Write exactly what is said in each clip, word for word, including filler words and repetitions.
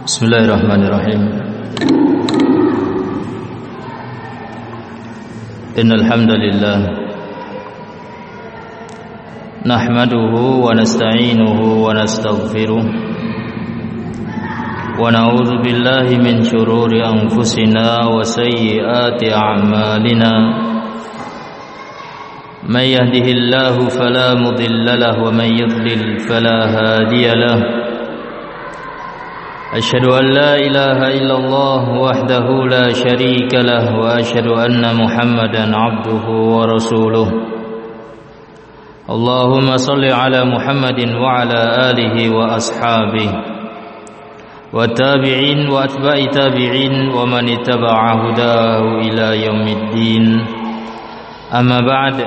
Bismillahirrahmanirrahim. Innal hamdalillah nahmaduhu wa nasta'inuhu wa nastaghfiruh wa na'udzu billahi min shururi anfusina wa sayyiati a'malina. May yahdihillahu fala mudilla lahu wa may yudlil fala hadiya lahu. أشهد أن لا إله إلا الله وحده لا شريك له وأشهد أن محمدا عبده ورسوله. اللهم صل على محمد وعلى آله وأصحابه والتابعين وأتباع تابعين ومن اتبع هداه إلى يوم الدين. أما بعد،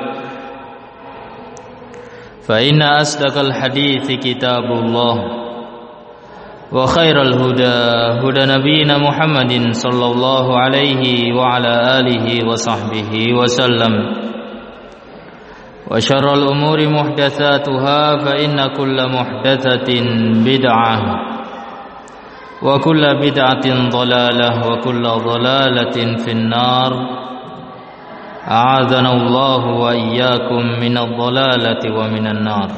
فإن أصدق الحديث كتاب الله وخير الهدى هدى نبينا محمد صلى الله عليه وعلى آله وصحبه وسلم. وشر الأمور محدثاتها فإن كل محدثة بدعة وكل بدعة ضلالة وكل ضلالة في النار. أعاذنا الله وإياكم من الضلالة ومن النار.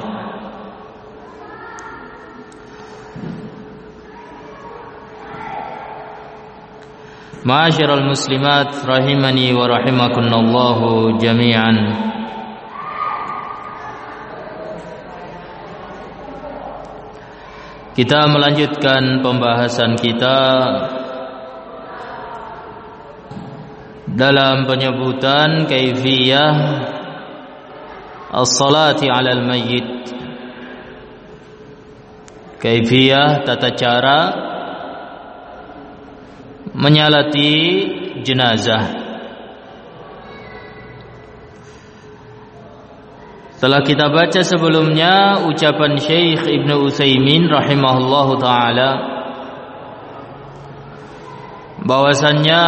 Ma'asyiral muslimat rahimani wa rahimakumullahu jami'an. Kita melanjutkan pembahasan kita dalam penyebutan kaifiyah as-salati 'alal mayyit. Kaifiyah tata cara menyalati jenazah. Telah kita baca sebelumnya ucapan Syekh Ibnu Utsaimin rahimahullahu taala bahwasannya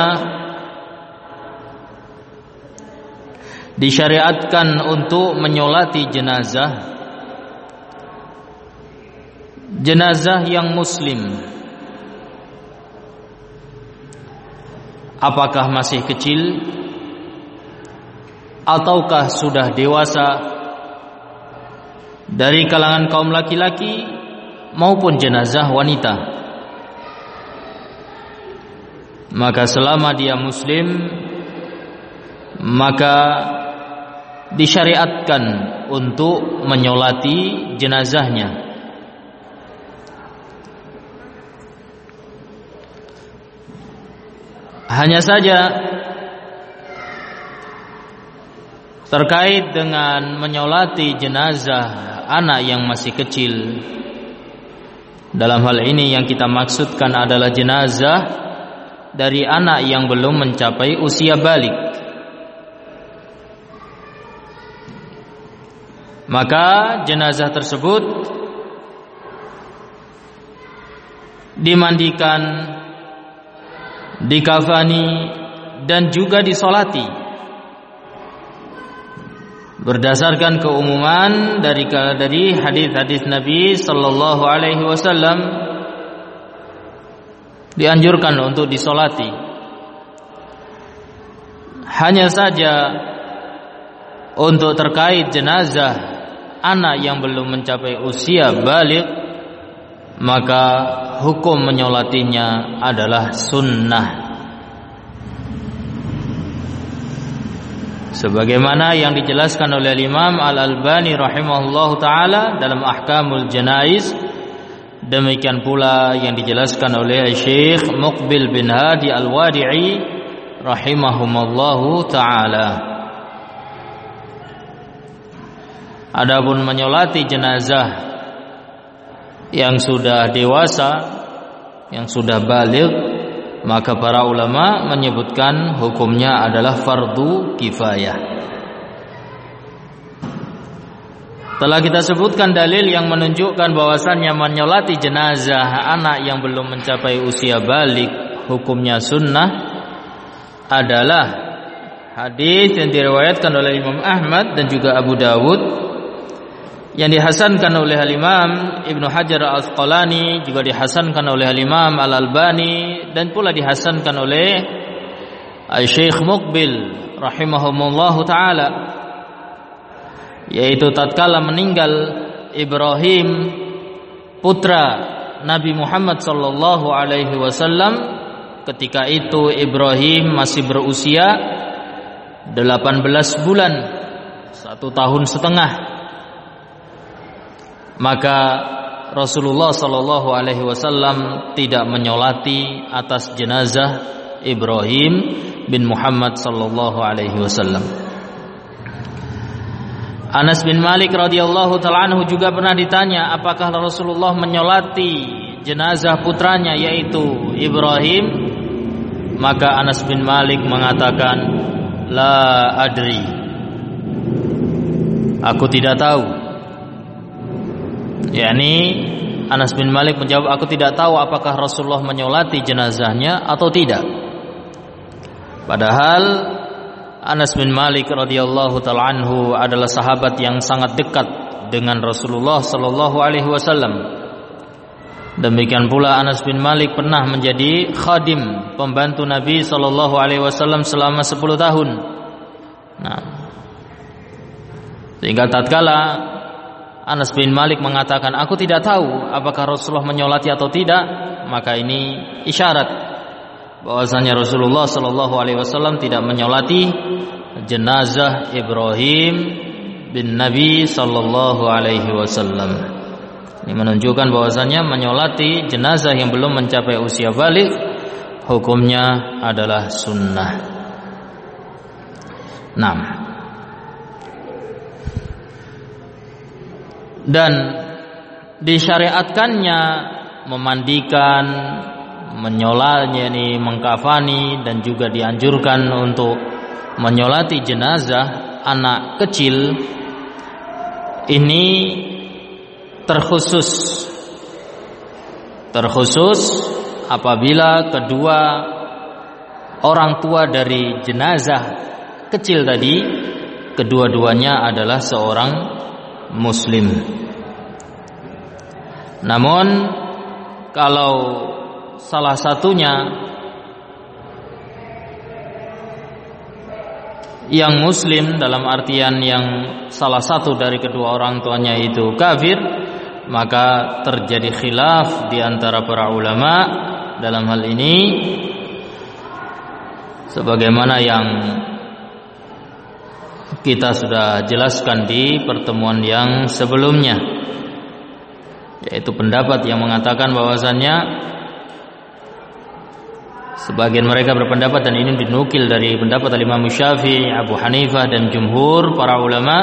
disyariatkan untuk menyolati jenazah jenazah yang muslim, apakah masih kecil ataukah sudah dewasa, dari kalangan kaum laki-laki maupun jenazah wanita. Maka selama dia muslim, maka disyariatkan untuk menyolati jenazahnya. Hanya saja terkait dengan menyolati jenazah anak yang masih kecil, dalam hal ini yang kita maksudkan adalah jenazah dari anak yang belum mencapai usia balik. Maka jenazah tersebut dimandikan, dikafani, dan juga disolati berdasarkan keumuman dari dari hadis-hadis Nabi sallallahu alaihi wasallam dianjurkan untuk disolati. Hanya saja untuk terkait jenazah anak yang belum mencapai usia balik, maka hukum menyolatinya adalah sunnah, sebagaimana yang dijelaskan oleh Imam Al-Albani rahimahullahu taala dalam Ahkamul Janaiz. Demikian pula yang dijelaskan oleh Syekh Muqbil bin Hadi Al-Wadi'i rahimahumullahu taala. Adapun menyolati jenazah yang sudah dewasa, yang sudah baligh, maka para ulama menyebutkan hukumnya adalah fardu kifayah. Telah kita sebutkan dalil yang menunjukkan bahwasannya menyolati jenazah anak yang belum mencapai usia balik hukumnya sunnah adalah hadis yang diriwayatkan oleh Imam Ahmad dan juga Abu Dawud yang dihasankan oleh Al-Imam Ibnu Hajar Al-Asqalani, juga dihasankan oleh Al-Imam Al-Albani, dan pula dihasankan oleh Syekh Muqbil rahimahumullahu taala, yaitu tatkala meninggal Ibrahim putra Nabi Muhammad sallallahu alaihi wasallam, ketika itu Ibrahim masih berusia delapan belas bulan, satu tahun setengah. Maka Rasulullah sallallahu alaihi wasallam tidak menyolati atas jenazah Ibrahim bin Muhammad sallallahu alaihi wasallam. Anas bin Malik radhiyallahu ta'ala anhu juga pernah ditanya, apakah Rasulullah menyolati jenazah putranya yaitu Ibrahim? Maka Anas bin Malik mengatakan, la adri, aku tidak tahu. yakni Anas bin Malik menjawab, aku tidak tahu apakah Rasulullah menyolati jenazahnya atau tidak. Padahal Anas bin Malik radhiyallahu ta'ala anhu adalah sahabat yang sangat dekat dengan Rasulullah sallallahu alaihi wasallam. Demikian pula Anas bin Malik pernah menjadi khadim, pembantu Nabi sallallahu alaihi wasallam selama sepuluh tahun. Nah, sehingga tatkala Anas bin Malik mengatakan, aku tidak tahu apakah Rasulullah menyolati atau tidak, maka ini isyarat bahwasanya Rasulullah sallallahu alaihi wasallam tidak menyolati jenazah Ibrahim bin Nabi sallallahu alaihi wasallam. Ini menunjukkan bahwasanya menyolati jenazah yang belum mencapai usia baligh hukumnya adalah sunnah. enam. Dan disyariatkannya memandikan, menyolatnya ini mengkafani, dan juga dianjurkan untuk menyolati jenazah anak kecil ini terkhusus terkhusus apabila kedua orang tua dari jenazah kecil tadi kedua-duanya adalah seorang muslim. Namun kalau salah satunya yang muslim, dalam artian yang salah satu dari kedua orang tuanya itu kafir, maka terjadi khilaf di antara para ulama dalam hal ini, sebagaimana yang kita sudah jelaskan di pertemuan yang sebelumnya, yaitu pendapat yang mengatakan bahwasannya sebagian mereka berpendapat, dan ini dinukil dari pendapat Imam Syafi'i, Abu Hanifah, dan jumhur para ulama,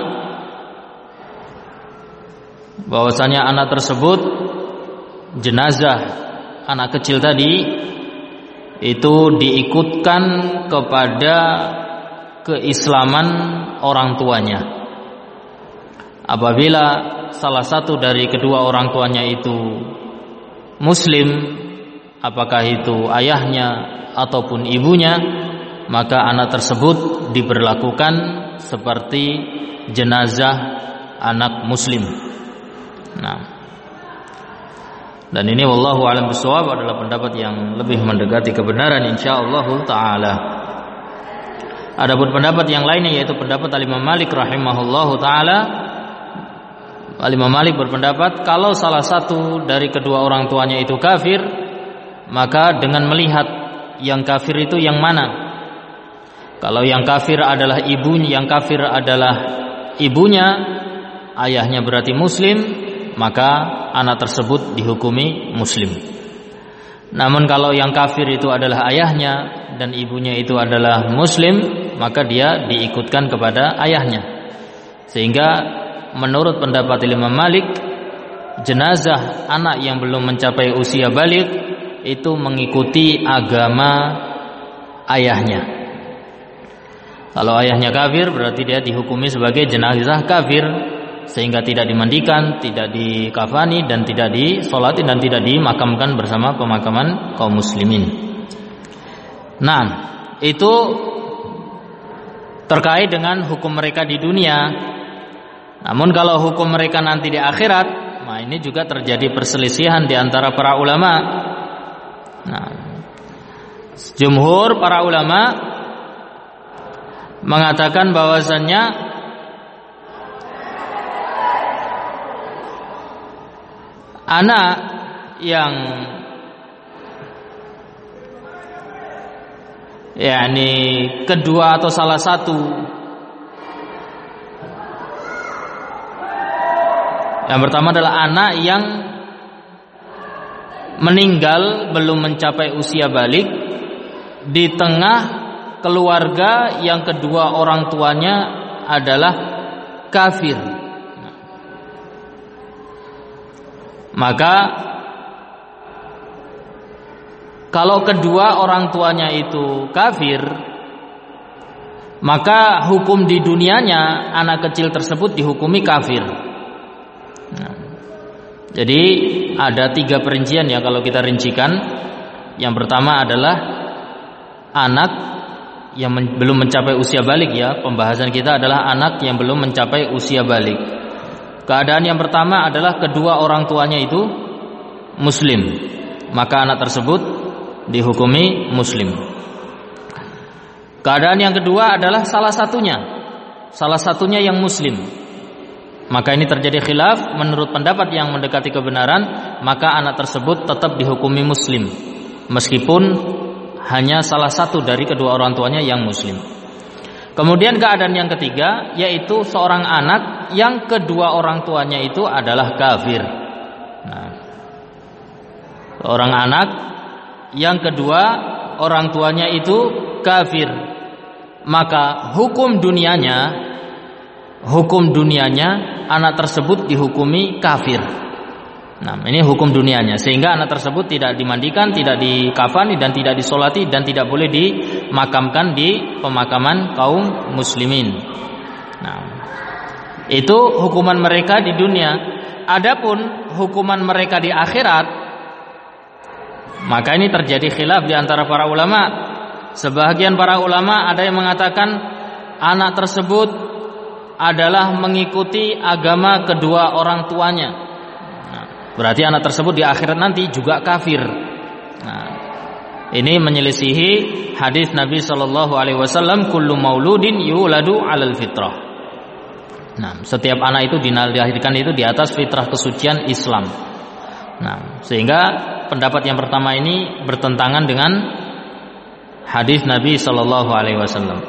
bahwasanya anak tersebut, jenazah anak kecil tadi, itu diikutkan kepada keislaman orang tuanya. Apabila salah satu dari kedua orang tuanya itu muslim, apakah itu ayahnya ataupun ibunya, maka anak tersebut diberlakukan seperti jenazah anak muslim. Nah, dan ini wallahu a'lam bishawab adalah pendapat yang lebih mendekati kebenaran insyaallah taala. Adapun pendapat yang lainnya yaitu pendapat Al-Imam Malik rahimahullahu taala. Al-Imam Malik berpendapat kalau salah satu dari kedua orang tuanya itu kafir, maka dengan melihat yang kafir itu yang mana. Kalau yang kafir adalah ibunya, yang kafir adalah ibunya, ayahnya berarti muslim, maka anak tersebut dihukumi muslim. Namun kalau yang kafir itu adalah ayahnya dan ibunya itu adalah muslim, maka dia diikutkan kepada ayahnya. Sehingga menurut pendapat Imam Malik, jenazah anak yang belum mencapai usia baligh itu mengikuti agama ayahnya. Kalau ayahnya kafir, berarti dia dihukumi sebagai jenazah kafir, sehingga tidak dimandikan, tidak dikafani, dan tidak disolati, dan tidak dimakamkan bersama pemakaman kaum muslimin. Nah, itu terkait dengan hukum mereka di dunia. Namun kalau hukum mereka nanti di akhirat, nah ini juga terjadi perselisihan di antara para ulama. Nah, jumhur para ulama mengatakan bahwasannya anak yang yakni kedua atau salah satu yang pertama adalah anak yang meninggal belum mencapai usia balik di tengah keluarga yang kedua orang tuanya adalah kafir. Maka kalau kedua orang tuanya itu kafir, maka hukum di dunianya anak kecil tersebut dihukumi kafir. Nah, jadi ada tiga perincian ya kalau kita rincikan. Yang pertama adalah anak yang men- belum mencapai usia balik ya. Pembahasan kita adalah anak yang belum mencapai usia balik. Keadaan yang pertama adalah kedua orang tuanya itu muslim, maka anak tersebut dihukumi muslim. Keadaan yang kedua adalah salah satunya Salah satunya yang muslim, maka ini terjadi khilaf. Menurut pendapat yang mendekati kebenaran, maka anak tersebut tetap dihukumi muslim meskipun hanya salah satu dari kedua orang tuanya yang muslim. Kemudian keadaan yang ketiga, yaitu seorang anak yang kedua orang tuanya itu adalah kafir. Nah, seorang anak yang kedua orang tuanya itu kafir, maka hukum dunianya hukum dunianya anak tersebut dihukumi kafir. Nah, ini hukum dunianya, sehingga anak tersebut tidak dimandikan, tidak dikafani dan tidak disolati dan tidak boleh dimakamkan di pemakaman kaum muslimin. Nah, itu hukuman mereka di dunia. Adapun hukuman mereka di akhirat, maka ini terjadi khilaf di antara para ulama. Sebagian para ulama ada yang mengatakan anak tersebut adalah mengikuti agama kedua orang tuanya. Nah, berarti anak tersebut di akhirat nanti juga kafir. Nah, ini menyelisihi hadis Nabi Shallallahu Alaihi Wasallam, kullu mauludin yuladu alal fitrah. Nah, setiap anak itu dilahirkan itu di atas fitrah kesucian Islam. Nah, sehingga pendapat yang pertama ini bertentangan dengan hadis Nabi Shallallahu Alaihi Wasallam.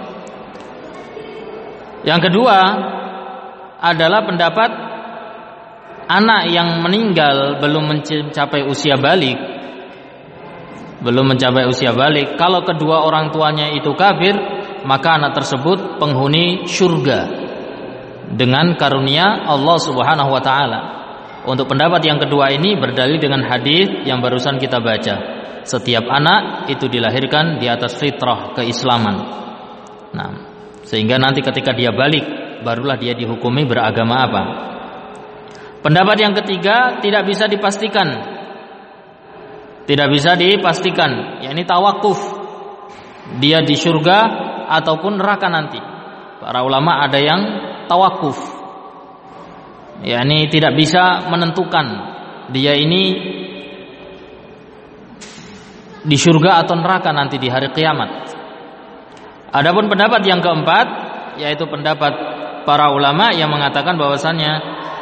Yang kedua adalah pendapat anak yang meninggal belum mencapai usia balik, belum mencapai usia balik. Kalau kedua orang tuanya itu kafir, maka anak tersebut penghuni surga dengan karunia Allah Subhanahu Wa Taala. Untuk pendapat yang kedua ini berdalil dengan hadis yang barusan kita baca. Setiap anak itu dilahirkan di atas fitrah keislaman. Nah, sehingga nanti ketika dia balik, barulah dia dihukumi beragama apa. Pendapat yang ketiga tidak bisa dipastikan. Tidak bisa dipastikan, yakni tawakuf. Dia di surga ataupun neraka nanti. Para ulama ada yang tawakuf, yakni tidak bisa menentukan dia ini di surga atau neraka nanti di hari kiamat. Adapun pendapat yang keempat, yaitu pendapat para ulama yang mengatakan bahwasannya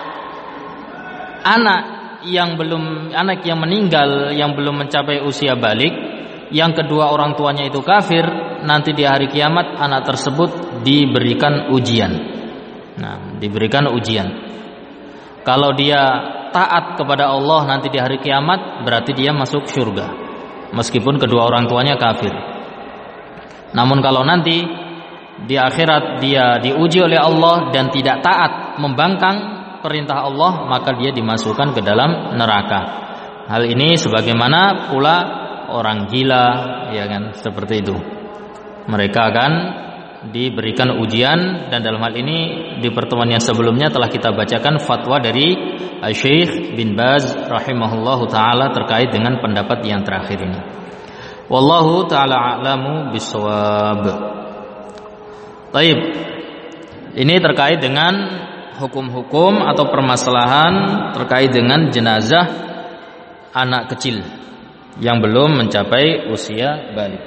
anak yang belum anak yang meninggal yang belum mencapai usia balik, yang kedua orang tuanya itu kafir, nanti di hari kiamat anak tersebut diberikan ujian. Nah, diberikan ujian. Kalau dia taat kepada Allah nanti di hari kiamat, berarti dia masuk surga, meskipun kedua orang tuanya kafir. Namun kalau nanti di akhirat dia diuji oleh Allah dan tidak taat, membangkang perintah Allah, maka dia dimasukkan ke dalam neraka. Hal ini sebagaimana pula orang gila, ya kan, seperti itu. Mereka akan diberikan ujian, dan dalam hal ini di pertemuan yang sebelumnya telah kita bacakan fatwa dari Syekh bin Baz rahimahullahu taala terkait dengan pendapat yang terakhir ini. Wallahu taala a'lamu bissawab. Baik. Ini terkait dengan hukum-hukum atau permasalahan terkait dengan jenazah anak kecil yang belum mencapai usia balik.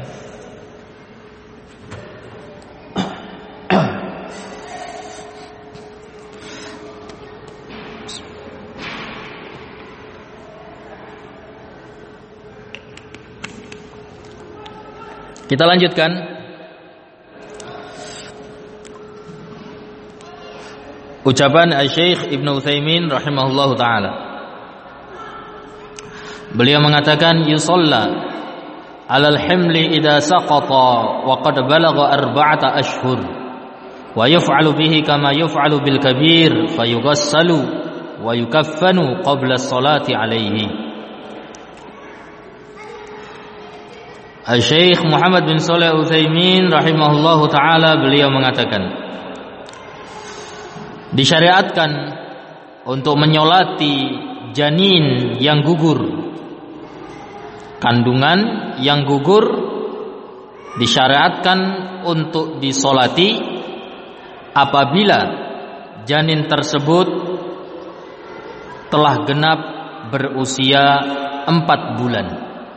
Kita lanjutkan. Ucapan Syekh Ibnu Utsaimin rahimahullahu taala. Beliau mengatakan yusalla 'alal himli idza saqata wa qad balagha arba'ata ashhur wa yuf'alu bihi kama yuf'alu bil kabir fayughassalu wa yukaffanu qabla as-salati 'alaihi. Syekh Muhammad bin Shalih Al-Utsaimin rahimahullahu taala beliau mengatakan disyariatkan untuk menyolati janin yang gugur, kandungan yang gugur disyariatkan untuk disolati apabila janin tersebut telah genap berusia empat bulan.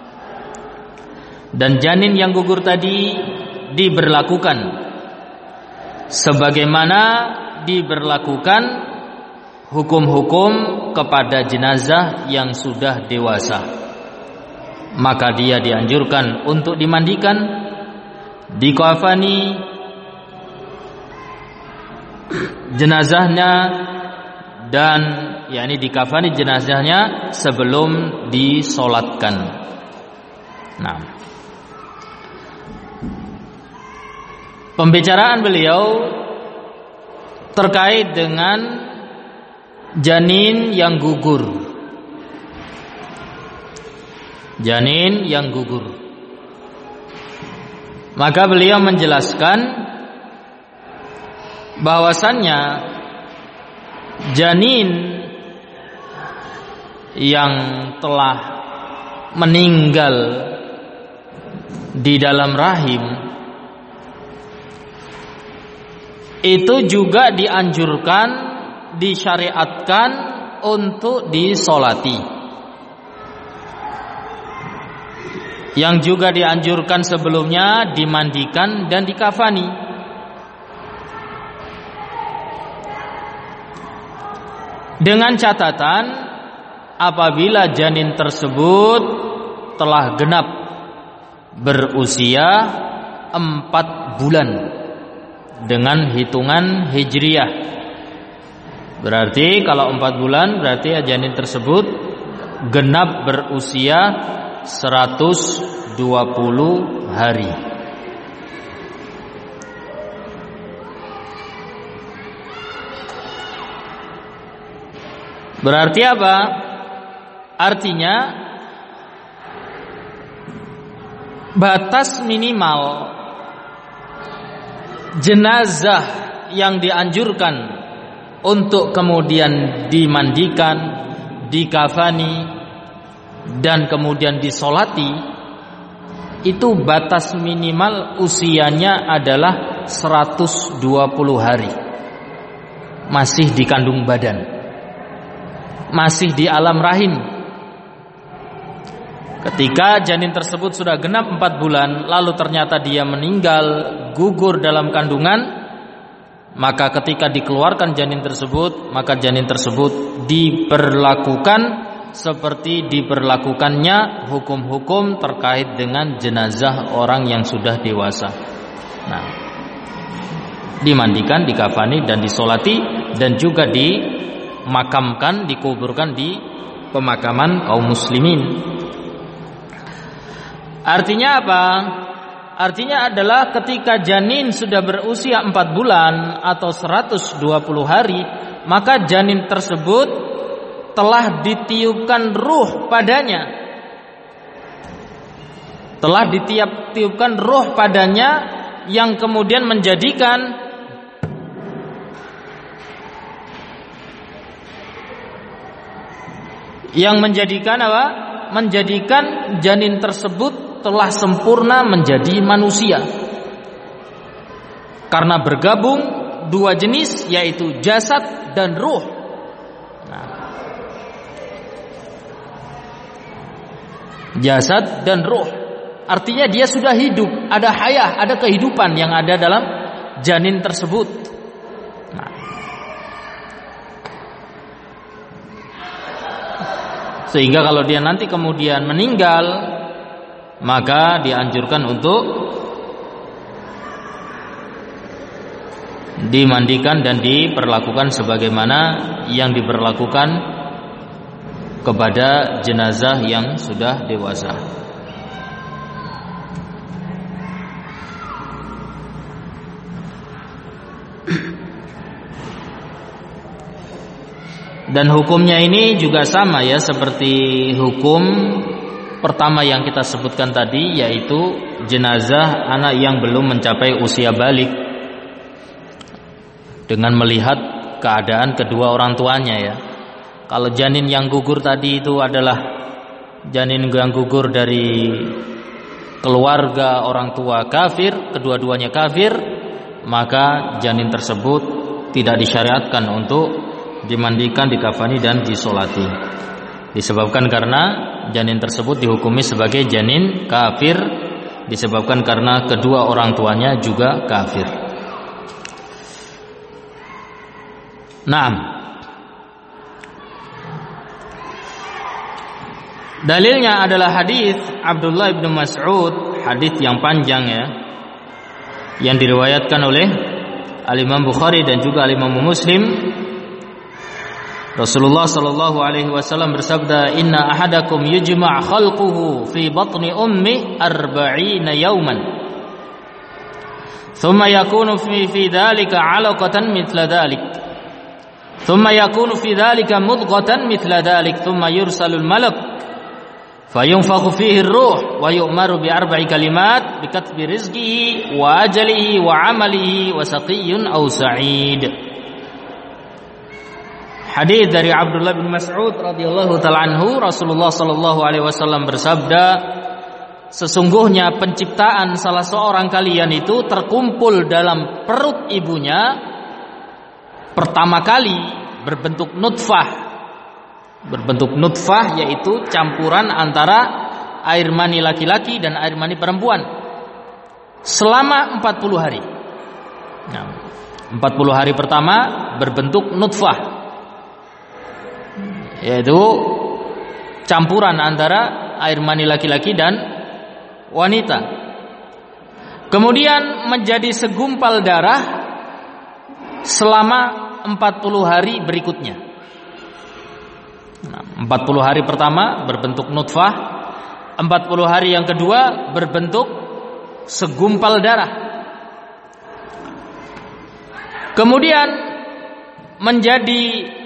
Dan janin yang gugur tadi diberlakukan sebagaimana diberlakukan hukum-hukum kepada jenazah yang sudah dewasa. Maka dia dianjurkan untuk dimandikan, dikafani jenazahnya, dan yakni dikafani jenazahnya sebelum disolatkan. Nah, pembicaraan beliau terkait dengan janin yang gugur. Janin yang gugur. Maka beliau menjelaskan bahwasannya janin yang telah meninggal di dalam rahim itu juga dianjurkan, disyariatkan untuk disolati. Yang juga dianjurkan sebelumnya dimandikan dan dikafani. Dengan catatan apabila janin tersebut telah genap berusia empat bulan dengan hitungan hijriyah. Berarti kalau empat bulan berarti janin tersebut genap berusia seratus dua puluh hari. Berarti apa? Artinya batas minimal jenazah yang dianjurkan untuk kemudian dimandikan, dikafani, dan kemudian disolati, itu batas minimal usianya adalah seratus dua puluh hari. Masih dikandung badan, masih di alam rahim. Ketika janin tersebut sudah genap empat bulan, lalu ternyata dia meninggal, gugur dalam kandungan, maka ketika dikeluarkan janin tersebut, maka janin tersebut diperlakukan seperti diberlakukannya hukum-hukum terkait dengan jenazah orang yang sudah dewasa. Nah, dimandikan, dikafani, dan disolati, dan juga dimakamkan, dikuburkan di pemakaman kaum muslimin. Artinya apa? Artinya adalah ketika janin sudah berusia empat bulan atau seratus dua puluh hari, maka janin tersebut telah ditiupkan ruh padanya. Telah ditiupkan ruh padanya yang kemudian menjadikan yang menjadikan apa? Menjadikan janin tersebut telah sempurna menjadi manusia karena bergabung dua jenis, yaitu jasad dan ruh. Nah, jasad dan ruh, artinya dia sudah hidup, ada hayah, ada kehidupan yang ada dalam janin tersebut. Nah, sehingga kalau dia nanti kemudian meninggal, maka dianjurkan untuk dimandikan dan diperlakukan sebagaimana yang diperlakukan kepada jenazah yang sudah dewasa. Dan hukumnya ini juga sama ya seperti hukum pertama yang kita sebutkan tadi, yaitu jenazah anak yang belum mencapai usia balik, dengan melihat keadaan kedua orang tuanya ya. Kalau janin yang gugur tadi itu adalah janin yang gugur dari keluarga orang tua kafir, kedua-duanya kafir, maka janin tersebut tidak disyariatkan untuk dimandikan, dikafani dan disolati. Disebabkan karena janin tersebut dihukumi sebagai janin kafir, disebabkan karena kedua orang tuanya juga kafir. Naam. Dalilnya adalah hadis Abdullah bin Mas'ud, hadis yang panjang ya, yang diriwayatkan oleh Al-Imam Bukhari dan juga Al-Imam Muslim. Rasulullah sallallahu alaihi wasallam bersabda, "Inna ahadakum yujma' khalquhu fi batni ummi arba'ina yawman. Thumma yakunu fi fi dhalika 'alaqatan mithla dhalik. Thumma yakunu fi dhalika mudghatan mithla dhalik. Thumma yursalul malak fayunfakhu fihi ar-ruh wa yu'maru bi arba'i kalimat bi katbi rizqihi wa ajalihi wa 'amalihi wa saqiyyun aw sa'id." Hadis dari Abdullah bin Mas'ud radhiyallahu taala anhu, Rasulullah sallallahu alaihi wasallam bersabda, sesungguhnya penciptaan salah seorang kalian itu terkumpul dalam perut ibunya pertama kali berbentuk nutfah. Berbentuk nutfah yaitu campuran antara air mani laki-laki dan air mani perempuan selama empat puluh hari. Nah, empat puluh hari pertama berbentuk nutfah, yaitu campuran antara air mani laki-laki dan wanita. Kemudian menjadi segumpal darah selama empat puluh hari berikutnya. Nah, empat puluh hari pertama berbentuk nutfah, empat puluh hari yang kedua berbentuk segumpal darah. Kemudian menjadi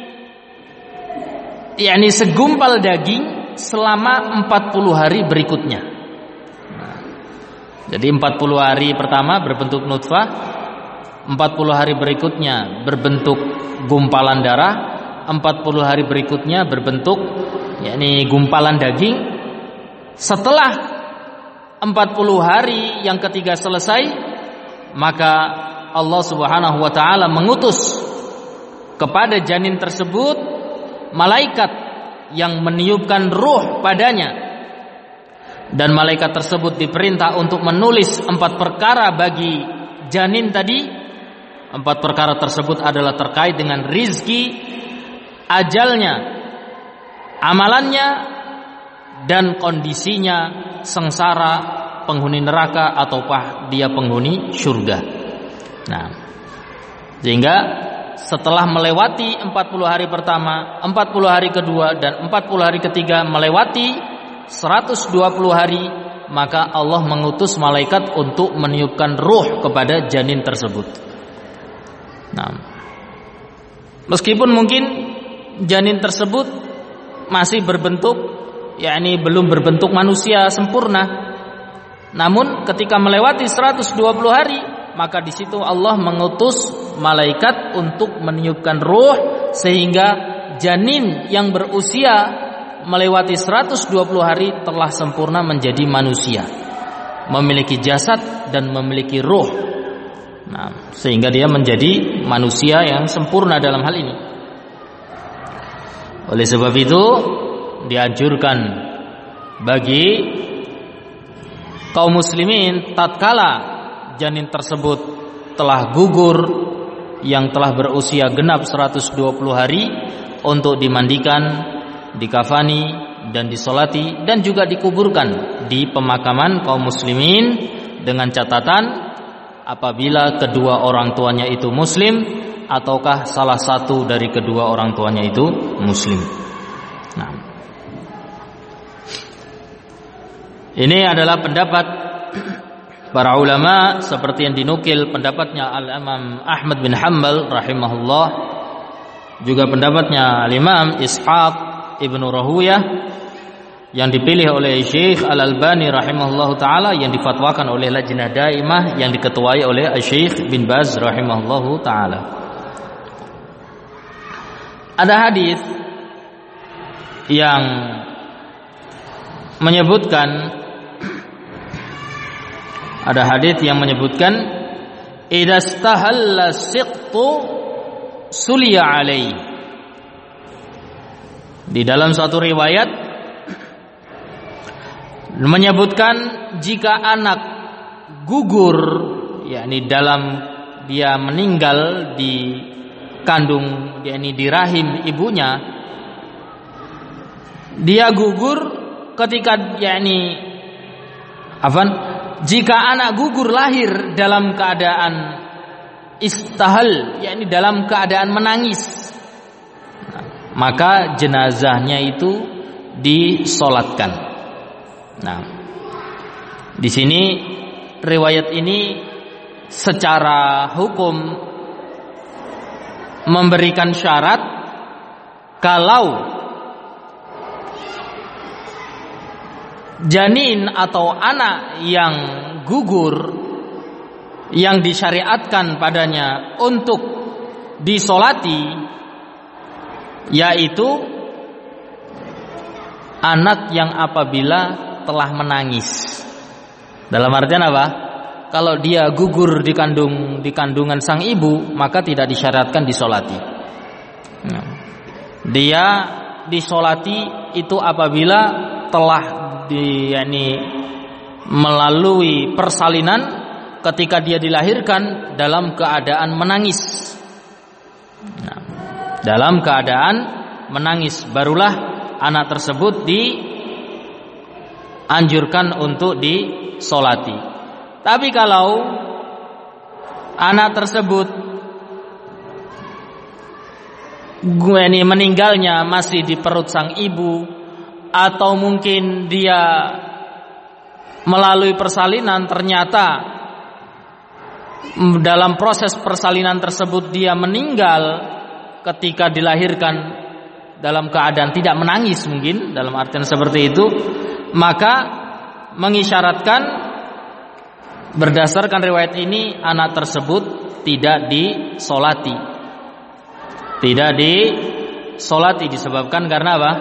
yakni segumpal daging selama empat puluh hari berikutnya. Nah, jadi empat puluh hari pertama berbentuk nutfah, empat puluh hari berikutnya berbentuk gumpalan darah, empat puluh hari berikutnya berbentuk yakni gumpalan daging. Setelah empat puluh hari yang ketiga selesai, maka Allah Subhanahu wa taala mengutus kepada janin tersebut malaikat yang meniupkan ruh padanya, dan malaikat tersebut diperintah untuk menulis empat perkara bagi janin tadi. Empat perkara tersebut adalah terkait dengan rizki, ajalnya, amalannya, dan kondisinya sengsara, penghuni neraka ataukah dia penghuni surga. Nah, sehingga setelah melewati empat puluh hari pertama, empat puluh hari kedua, dan empat puluh hari ketiga, melewati seratus dua puluh hari, maka Allah mengutus malaikat untuk meniupkan ruh kepada janin tersebut. Nah, meskipun mungkin janin tersebut masih berbentuk, yakni belum berbentuk manusia sempurna, namun ketika melewati seratus dua puluh hari, maka di situ Allah mengutus malaikat untuk meniupkan ruh, sehingga janin yang berusia melewati seratus dua puluh hari telah sempurna menjadi manusia, memiliki jasad dan memiliki ruh. Nah, sehingga dia menjadi manusia yang sempurna dalam hal ini. Oleh sebab itu dianjurkan bagi kaum muslimin tatkala janin tersebut telah gugur, yang telah berusia genap seratus dua puluh hari, untuk dimandikan, dikafani dan disolati, dan juga dikuburkan di pemakaman kaum muslimin, dengan catatan apabila kedua orang tuanya itu muslim ataukah salah satu dari kedua orang tuanya itu muslim. Nah, ini adalah pendapat para ulama seperti yang dinukil pendapatnya Al-Imam Ahmad bin Hanbal rahimahullah, juga pendapatnya Al-Imam Ishaq ibnu Rahuyah, yang dipilih oleh Syekh Al-Albani rahimahullah ta'ala, yang difatwakan oleh Lajnah Daimah yang diketuai oleh Syekh bin Baz rahimahullah ta'ala. Ada hadis yang menyebutkan Ada hadis yang menyebutkan idastahalla siqtu suliya alai. Di dalam suatu riwayat menyebutkan jika anak gugur, yakni dalam dia meninggal di kandung, yakni di rahim ibunya, dia gugur ketika yakni afan jika anak gugur lahir dalam keadaan istahal, yakni dalam keadaan menangis, maka jenazahnya itu disolatkan. Nah, di sini riwayat ini secara hukum memberikan syarat kalau janin atau anak yang gugur yang disyariatkan padanya untuk disolati, yaitu anak yang apabila telah menangis. Dalam artian apa? Kalau dia gugur di kandung di kandungan sang ibu, maka tidak disyariatkan disolati. Nah, dia disolati itu apabila telah di yakni melalui persalinan ketika dia dilahirkan dalam keadaan menangis. Nah, dalam keadaan menangis barulah anak tersebut dianjurkan untuk disolati. Tapi kalau anak tersebut ini meninggalnya masih di perut sang ibu, atau mungkin dia melalui persalinan, ternyata dalam proses persalinan tersebut dia meninggal ketika dilahirkan dalam keadaan tidak menangis, mungkin dalam artian seperti itu, maka mengisyaratkan berdasarkan riwayat ini anak tersebut tidak disolati. Tidak disolati disebabkan karena apa?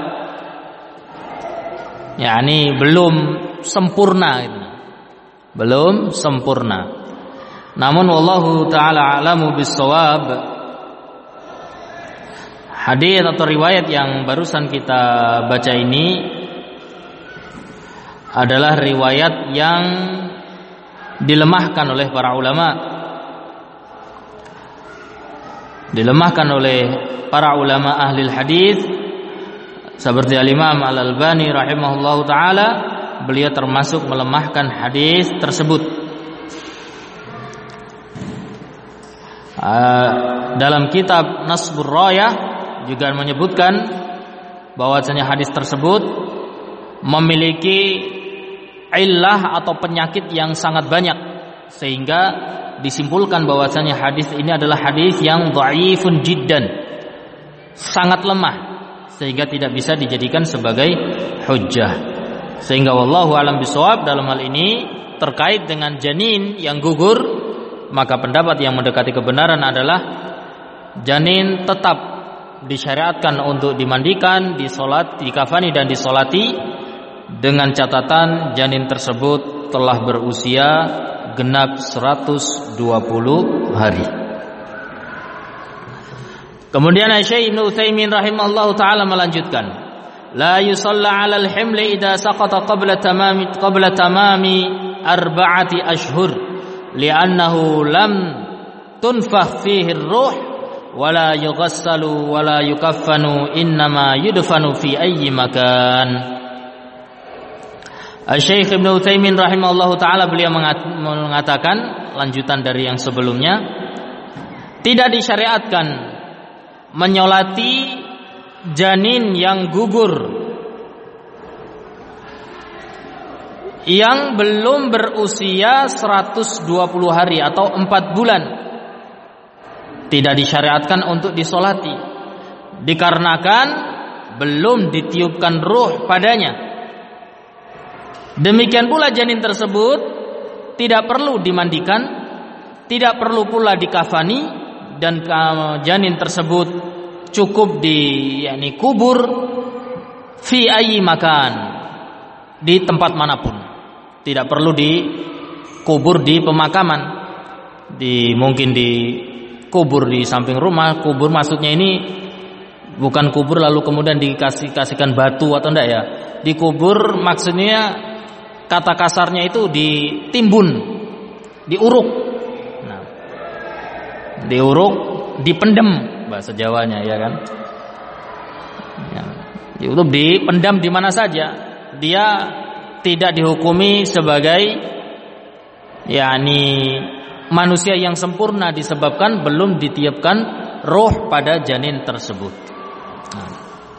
Ya, ini belum sempurna, belum sempurna. Namun wallahu taala alamu bissawab. Hadis atau riwayat yang barusan kita baca ini adalah riwayat yang dilemahkan oleh para ulama, dilemahkan oleh para ulama ahli hadis. Seperti Al-Imam Al-Albani rahimahullahu ta'ala, beliau termasuk melemahkan hadis tersebut. uh, Dalam kitab Nasbur Rayah juga menyebutkan bahwasanya hadis tersebut memiliki illah atau penyakit yang sangat banyak, sehingga disimpulkan bahwasanya hadis ini adalah hadis yang dhaifun jiddan, sangat lemah, sehingga tidak bisa dijadikan sebagai hujjah. Sehingga wallahu alam bisawab dalam hal ini terkait dengan janin yang gugur, maka pendapat yang mendekati kebenaran adalah janin tetap disyariatkan untuk dimandikan, disolat, dikafani dan disolati, dengan catatan janin tersebut telah berusia genap seratus dua puluh hari. Kemudian Syekh Ibnu Utsaimin rahimallahu taala melanjutkan, la yusalla 'alal himli idza saqata qabla tamami qabla tamami arba'ati ashhur li'annahu lam tunfakh fihi ar-ruh wala yughassalu wala yukaffanu innama yudfanu fi ayyi makan. Syekh Ibnu Utsaimin rahimahullahu taala beliau mengatakan lanjutan dari yang sebelumnya, tidak disyariatkan menyolati janin yang gugur yang belum berusia seratus dua puluh hari atau empat bulan. Tidak disyariatkan untuk disolati dikarenakan belum ditiupkan ruh padanya. Demikian pula janin tersebut tidak perlu dimandikan, tidak perlu pula dikafani, dan janin tersebut cukup di yakni kubur fi ayyi makan, di tempat manapun. Tidak perlu dikubur di pemakaman, di mungkin di kubur di samping rumah. Kubur maksudnya ini bukan kubur lalu kemudian dikasih kasihkan batu atau enggak ya. Dikubur maksudnya kata kasarnya itu ditimbun, diuruk. Nah, diuruk, dipendam bahasa Jawanya, ya kan? Ya, diuruk, dipendam di mana saja. Dia tidak dihukumi sebagai yakni manusia yang sempurna disebabkan belum ditiupkan roh pada janin tersebut. Nah,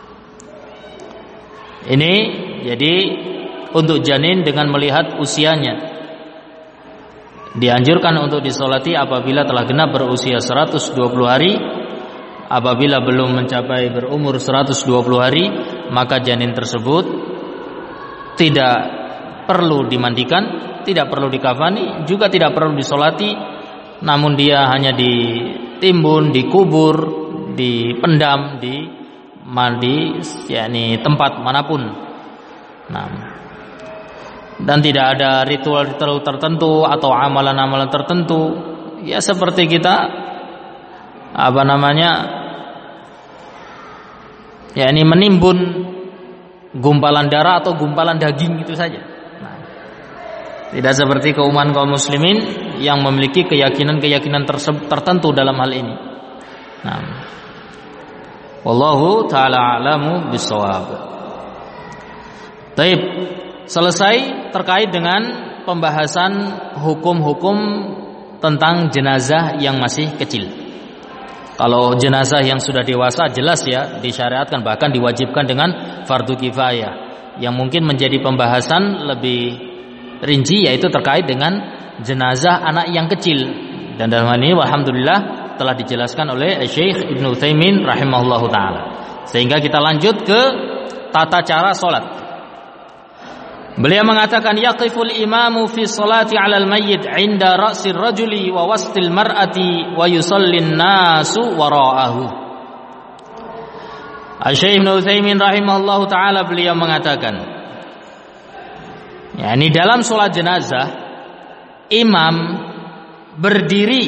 ini jadi untuk janin dengan melihat usianya dianjurkan untuk disolati apabila telah genap berusia seratus dua puluh hari. Apabila belum mencapai berumur seratus dua puluh hari, maka janin tersebut tidak perlu dimandikan, tidak perlu dikafani, juga tidak perlu disolati, namun dia hanya ditimbun, dikubur, dipendam di mandi yakni tempat manapun. Nah, dan tidak ada ritual-ritual tertentu atau amalan-amalan tertentu, ya seperti kita apa namanya ya ini menimbun gumpalan darah atau gumpalan daging itu saja. Nah, tidak seperti keumuman kaum muslimin yang memiliki keyakinan-keyakinan tertentu dalam hal ini. Nah, wallahu taala a'lamu bissawab. Baik, selesai terkait dengan pembahasan hukum-hukum tentang jenazah yang masih kecil. Kalau jenazah yang sudah dewasa jelas ya disyariatkan, bahkan diwajibkan dengan fardu kifayah. Yang mungkin menjadi pembahasan lebih rinci yaitu terkait dengan jenazah anak yang kecil. Dan dalam hal ini alhamdulillah telah dijelaskan oleh Syekh Ibnu Utsaimin rahimahullahu taala. Sehingga kita lanjut ke tata cara salat. Beliau mengatakan yaqiful imamu fi sholati 'alal mayyit 'inda ra'sir rajuli wa wastil mar'ati wa yusallin nasu wara'ahu. Syekh Ibnu Utsaimin rahimahullahu taala beliau mengatakan, yakni dalam salat jenazah imam berdiri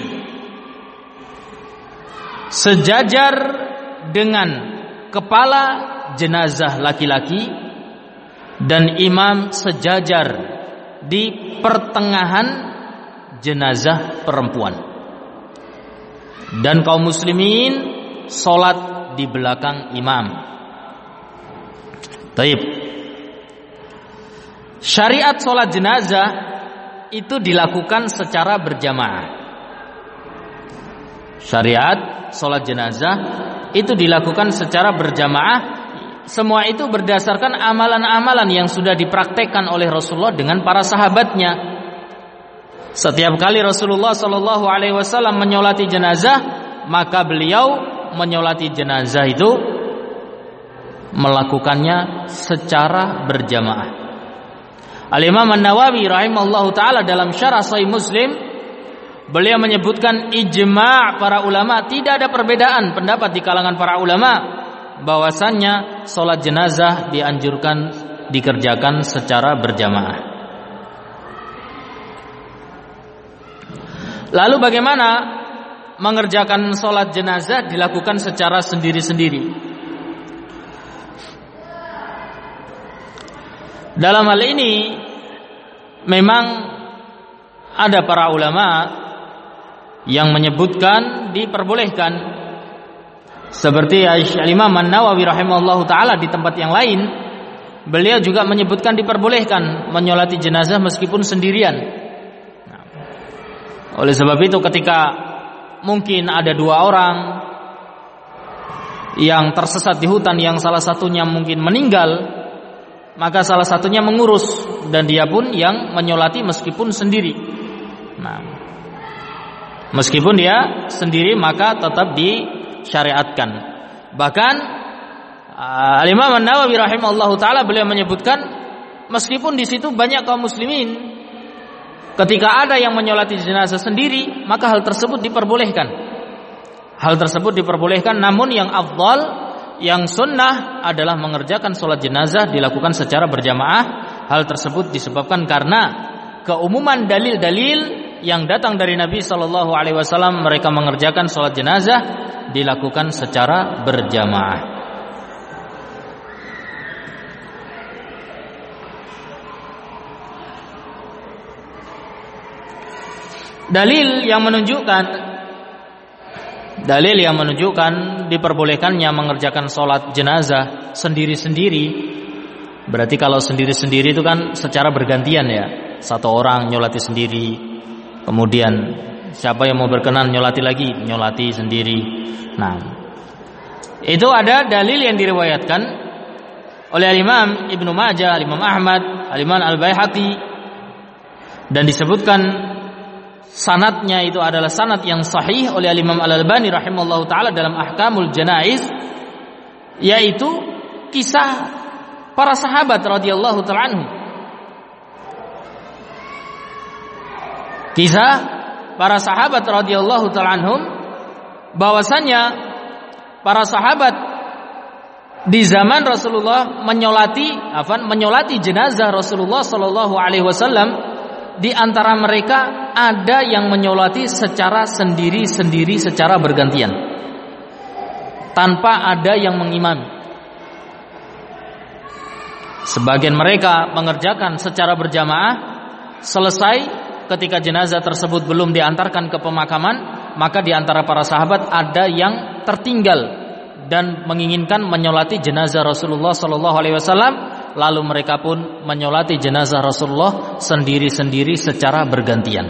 sejajar dengan kepala jenazah laki-laki dan imam sejajar di pertengahan jenazah perempuan, dan kaum muslimin sholat di belakang imam. Taib. Syariat sholat jenazah itu dilakukan secara berjamaah. Syariat sholat jenazah itu dilakukan secara berjamaah. Semua itu berdasarkan amalan-amalan yang sudah dipraktekkan oleh Rasulullah dengan para sahabatnya. Setiap kali Rasulullah Shallallahu Alaihi Wasallam menyolati jenazah, maka beliau menyolati jenazah itu melakukannya secara berjamaah. Al-Imam An-Nawawi rahimahullahu taala dalam Syarah Sahih Muslim beliau menyebutkan ijma' para ulama, tidak ada perbedaan pendapat di kalangan para ulama bahwasannya sholat jenazah dianjurkan dikerjakan secara berjamaah. Lalu bagaimana mengerjakan sholat jenazah dilakukan secara sendiri-sendiri? Dalam hal ini memang ada para ulama yang menyebutkan diperbolehkan, seperti Al-Imam An-Nawawi rahimahullahu taala di tempat yang lain, beliau juga menyebutkan diperbolehkan menyolati jenazah meskipun sendirian. Nah, oleh sebab itu ketika mungkin ada dua orang yang tersesat di hutan, yang salah satunya mungkin meninggal, maka salah satunya mengurus dan dia pun yang menyolati meskipun sendiri. Nah, meskipun dia sendiri maka tetap disyariatkan. Bahkan Al-Imam An-Nawawi rahimahullahu taala beliau menyebutkan meskipun di situ banyak kaum muslimin, ketika ada yang menyolati jenazah sendiri, maka hal tersebut diperbolehkan. Hal tersebut diperbolehkan, namun yang afdal, yang sunnah adalah mengerjakan sholat jenazah dilakukan secara berjamaah. Hal tersebut disebabkan karena keumuman dalil-dalil yang datang dari Nabi Shallallahu Alaihi Wasallam, mereka mengerjakan sholat jenazah dilakukan secara berjamaah. Dalil yang menunjukkan Dalil yang menunjukkan diperbolehkannya mengerjakan sholat jenazah sendiri-sendiri. Berarti kalau sendiri-sendiri itu kan secara bergantian ya. Satu orang nyolati sendiri, kemudian siapa yang mau berkenan nyolati lagi, nyolati sendiri. Nah, itu ada dalil yang diriwayatkan oleh Imam Ibnu Majah, Imam Ahmad, Imam Al-Baihaqi, dan disebutkan sanadnya itu adalah sanad yang sahih oleh Imam Al-Albani rahimahullahu taala dalam Ahkamul Janaiz, yaitu kisah para sahabat radhiyallahu taala anhum. Kisah para sahabat radhiyallahu taala anhum, bahwasanya para sahabat di zaman Rasulullah menyolati apa menyolati jenazah Rasulullah sallallahu alaihi wasallam. Di antara mereka ada yang menyolati secara sendiri-sendiri, secara bergantian, tanpa ada yang mengimami. Sebagian mereka mengerjakan secara berjamaah, selesai ketika jenazah tersebut belum diantarkan ke pemakaman, maka di antara para sahabat ada yang tertinggal dan menginginkan menyolati jenazah Rasulullah sallallahu alaihi wasallam, lalu mereka pun menyolati jenazah Rasulullah sendiri-sendiri secara bergantian.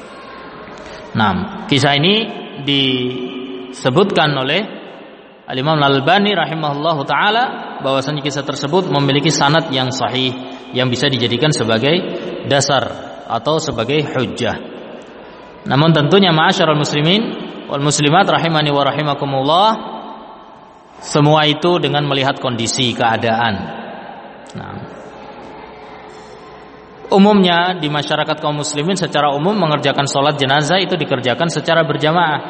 Nah, kisah ini disebutkan oleh Al-Imam Al-Albani rahimahullahu taala bahwasanya kisah tersebut memiliki sanad yang sahih yang bisa dijadikan sebagai dasar atau sebagai hujjah. Namun tentunya ma'asyiral muslimin wal muslimat rahimani wa rahimakumullah, semua itu dengan melihat kondisi keadaan. Nah, umumnya di masyarakat kaum muslimin secara umum mengerjakan sholat jenazah itu dikerjakan secara berjamaah.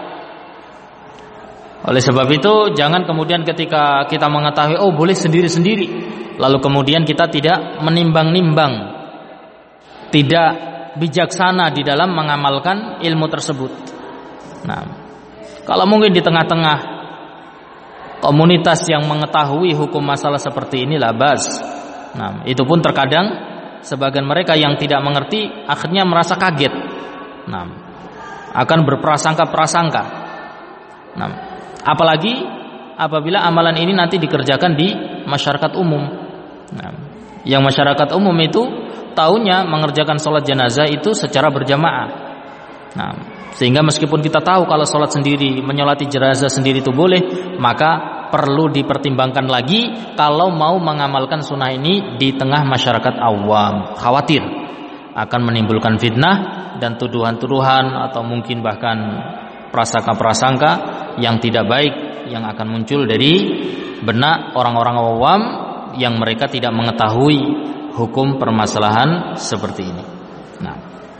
Oleh sebab itu jangan kemudian ketika kita mengetahui oh boleh sendiri-sendiri, lalu kemudian kita tidak menimbang-nimbang, tidak bijaksana di dalam mengamalkan ilmu tersebut. Nah, kalau mungkin di tengah-tengah komunitas yang mengetahui hukum masalah seperti ini labas. Nah, itu pun terkadang sebagian mereka yang tidak mengerti akhirnya merasa kaget. Nah, akan berprasangka-prasangka. Nah, apalagi apabila amalan ini nanti dikerjakan di masyarakat umum. Nah, yang masyarakat umum itu taunya mengerjakan sholat jenazah itu secara berjamaah. Nah, sehingga meskipun kita tahu kalau sholat sendiri, menyolati jenazah sendiri itu boleh, maka perlu dipertimbangkan lagi kalau mau mengamalkan sunnah ini di tengah masyarakat awam. Khawatir akan menimbulkan fitnah dan tuduhan-tuduhan atau mungkin bahkan prasangka-prasangka yang tidak baik yang akan muncul dari benak orang-orang awam yang mereka tidak mengetahui hukum permasalahan seperti ini. Nah,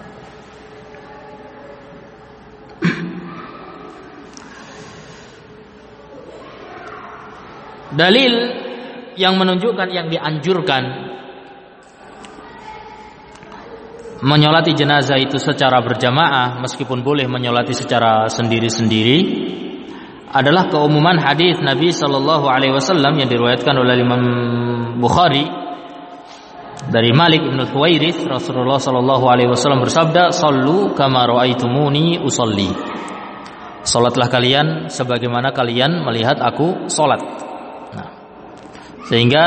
dalil yang menunjukkan yang dianjurkan menyolati jenazah itu secara berjamaah meskipun boleh menyolati secara sendiri-sendiri adalah keumuman hadis Nabi sallallahu alaihi wasallam yang diriwayatkan oleh Imam Bukhari dari Malik bin Huwairits. Rasulullah sallallahu alaihi wasallam bersabda, "Shallu kama ra'aitumuni usolli." Salatlah kalian sebagaimana kalian melihat aku salat. Nah, sehingga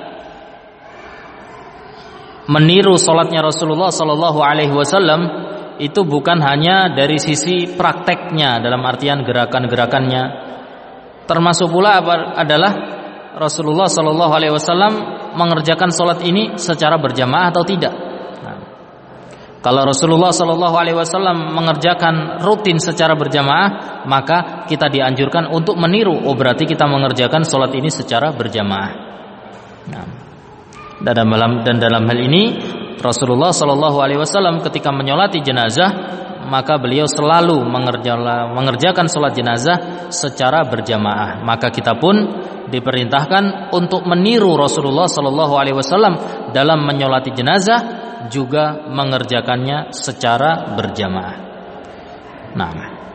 meniru salatnya Rasulullah sallallahu alaihi wasallam itu bukan hanya dari sisi prakteknya dalam artian gerakan-gerakannya, termasuk pula adalah Rasulullah sallallahu alaihi wasallam mengerjakan salat ini secara berjamaah atau tidak. Nah, kalau Rasulullah sallallahu alaihi wasallam mengerjakan rutin secara berjamaah, maka kita dianjurkan untuk meniru. Oh, berarti kita mengerjakan salat ini secara berjamaah. Nah, dan dalam dan dalam hal ini Rasulullah sallallahu alaihi wasallam ketika menyolati jenazah, maka beliau selalu mengerjakan salat jenazah secara berjamaah. Maka kita pun diperintahkan untuk meniru Rasulullah sallallahu alaihi wasallam dalam menyolati jenazah, juga mengerjakannya secara berjamaah. Nah,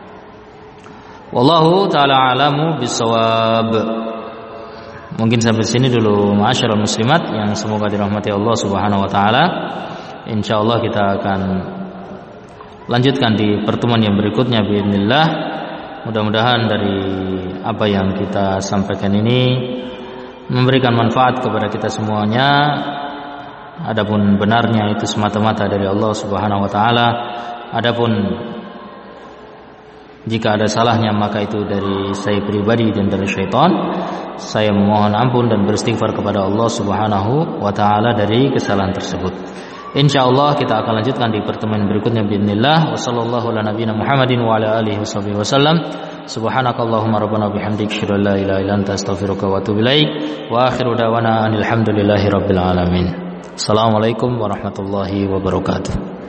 wallahu taala alamu bisawab. Mungkin sampai sini dulu ma'asyiral muslimat yang semoga dirahmati Allah Subhanahu wa taala. Insyaallah kita akan lanjutkan di pertemuan yang berikutnya biidznillah. Mudah-mudahan dari apa yang kita sampaikan ini memberikan manfaat kepada kita semuanya. Adapun benarnya itu semata-mata dari Allah Subhanahu wa taala. Adapun jika ada salahnya maka itu dari saya pribadi dan dari syaitan. Saya memohon ampun dan beristighfar kepada Allah Subhanahu wa taala dari kesalahan tersebut. Insyaallah kita akan lanjutkan di pertemuan berikutnya biidznillah. Wassallallahu ala nabiyina Muhammadin wa ala alihi wasallam. Subhanakallahumma rabbana bihamdika asyhadu an la ilaha illa anta astaghfiruka wa atubu ilaik. Wa akhiru da'wana alhamdulillahi rabbil alamin. Assalamualaikum warahmatullahi wabarakatuh.